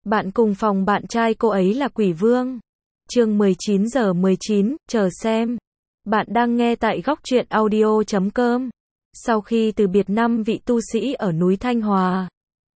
Bạn cùng phòng bạn trai cô ấy là quỷ vương. Chương 19:19, chờ xem. Bạn đang nghe tại góc truyện audio.com. Sau khi từ biệt 5 vị tu sĩ ở núi Thanh Hòa,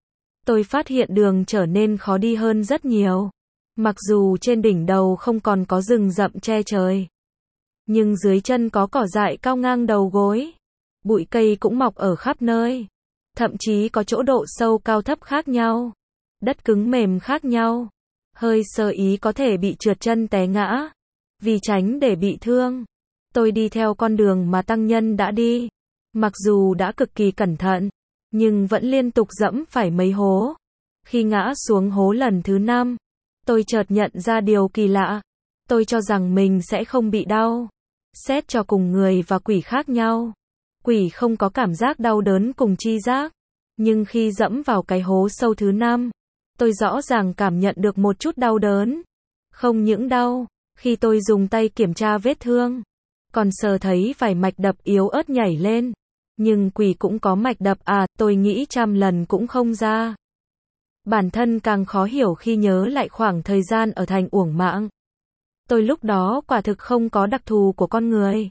tôi phát hiện đường trở nên khó đi hơn rất nhiều. Mặc dù trên đỉnh đầu không còn có rừng rậm che trời, nhưng dưới chân có cỏ dại cao ngang đầu gối. Bụi cây cũng mọc ở khắp nơi. Thậm chí có chỗ độ sâu cao thấp khác nhau. Đất cứng mềm khác nhau. Hơi sơ ý có thể bị trượt chân té ngã. Vì tránh để bị thương, tôi đi theo con đường mà tăng nhân đã đi. Mặc dù đã cực kỳ cẩn thận, nhưng vẫn liên tục dẫm phải mấy hố. Khi ngã xuống hố lần thứ 5, tôi chợt nhận ra điều kỳ lạ. Tôi cho rằng mình sẽ không bị đau. Xét cho cùng người và quỷ khác nhau. Quỷ không có cảm giác đau đớn cùng chi giác. Nhưng khi dẫm vào cái hố sâu thứ 5, tôi rõ ràng cảm nhận được một chút đau đớn. Không những đau, khi tôi dùng tay kiểm tra vết thương, còn sờ thấy vài mạch đập yếu ớt nhảy lên. Nhưng quỷ cũng có mạch đập à, tôi nghĩ trăm lần cũng không ra. Bản thân càng khó hiểu khi nhớ lại khoảng thời gian ở thành Uổng Mạng. Tôi lúc đó quả thực không có đặc thù của con người.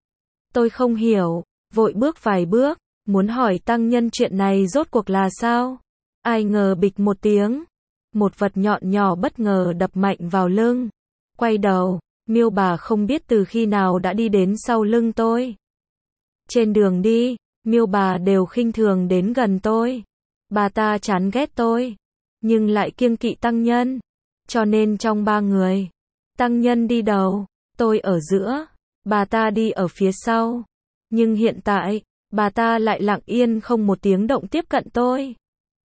Tôi không hiểu, vội bước vài bước, muốn hỏi tăng nhân chuyện này rốt cuộc là sao. Ai ngờ bịch một tiếng, một vật nhọn nhỏ bất ngờ đập mạnh vào lưng. Quay đầu, Miêu bà không biết từ khi nào đã đi đến sau lưng tôi. Trên đường đi, Miêu bà đều khinh thường đến gần tôi. Bà ta chán ghét tôi, nhưng lại kiêng kỵ tăng nhân. Cho nên trong 3 người, tăng nhân đi đầu, tôi ở giữa, bà ta đi ở phía sau. Nhưng hiện tại, bà ta lại lặng yên không một tiếng động tiếp cận tôi.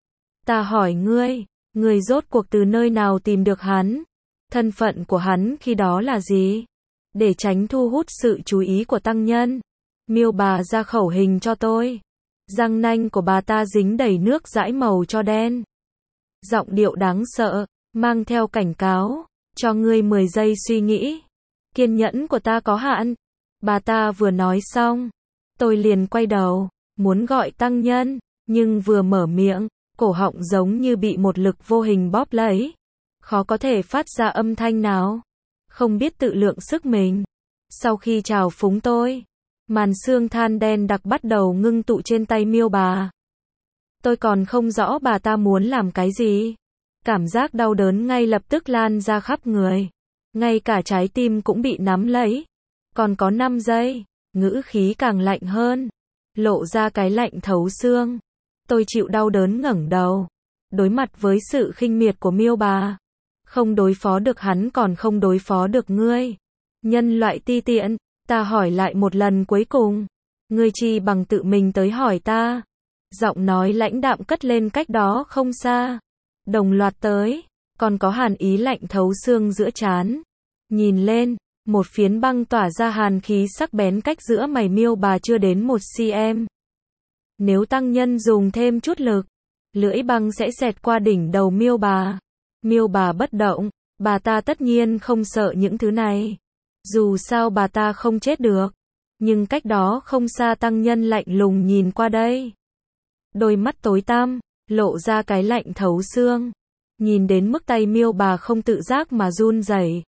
Ta hỏi ngươi rốt cuộc từ nơi nào tìm được hắn? Thân phận của hắn khi đó là gì? Để tránh thu hút sự chú ý của tăng nhân, Miêu bà ra khẩu hình cho tôi. Răng nanh của bà ta dính đầy nước dãi màu cho đen. Giọng điệu đáng sợ, mang theo cảnh cáo, cho ngươi 10 giây suy nghĩ. Kiên nhẫn của ta có hạn. Bà ta vừa nói xong, tôi liền quay đầu, muốn gọi tăng nhân, nhưng vừa mở miệng, cổ họng giống như bị một lực vô hình bóp lấy. Khó có thể phát ra âm thanh nào. Không biết tự lượng sức mình. Sau khi chào phúng tôi, màn sương than đen đặc bắt đầu ngưng tụ trên tay Miêu bà. Tôi còn không rõ bà ta muốn làm cái gì. Cảm giác đau đớn ngay lập tức lan ra khắp người. Ngay cả trái tim cũng bị nắm lấy. Còn có 5 giây, ngữ khí càng lạnh hơn. Lộ ra cái lạnh thấu xương. Tôi chịu đau đớn ngẩng đầu. Đối mặt với sự khinh miệt của Miêu bà. Không đối phó được hắn còn không đối phó được ngươi. Nhân loại ti tiện, ta hỏi lại một lần cuối cùng. Ngươi chi bằng tự mình tới hỏi ta. Giọng nói lãnh đạm cất lên cách đó không xa. Đồng loạt tới, còn có hàn ý lạnh thấu xương giữa trán. Nhìn lên, một phiến băng tỏa ra hàn khí sắc bén cách giữa mày Miêu bà chưa đến 1 cm. Nếu tăng nhân dùng thêm chút lực, lưỡi băng sẽ xẹt qua đỉnh đầu Miêu bà. Miêu bà bất động, bà ta tất nhiên không sợ những thứ này. Dù sao bà ta không chết được. Nhưng cách đó không xa tăng nhân lạnh lùng nhìn qua đây. Đôi mắt tối tăm, lộ ra cái lạnh thấu xương. Nhìn đến mức tay Miêu bà không tự giác mà run rẩy.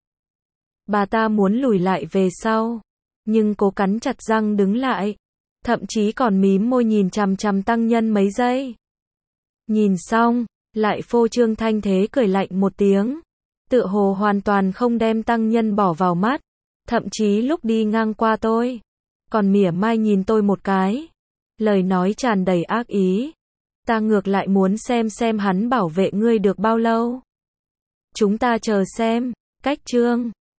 Bà ta muốn lùi lại về sau, nhưng cố cắn chặt răng đứng lại. Thậm chí còn mím môi nhìn chằm chằm tăng nhân mấy giây. Nhìn xong, lại phô trương thanh thế cười lạnh một tiếng. Tựa hồ hoàn toàn không đem tăng nhân bỏ vào mắt. Thậm chí lúc đi ngang qua tôi, còn mỉa mai nhìn tôi một cái. Lời nói tràn đầy ác ý. Ta ngược lại muốn xem hắn bảo vệ ngươi được bao lâu. Chúng ta chờ xem. Cách chương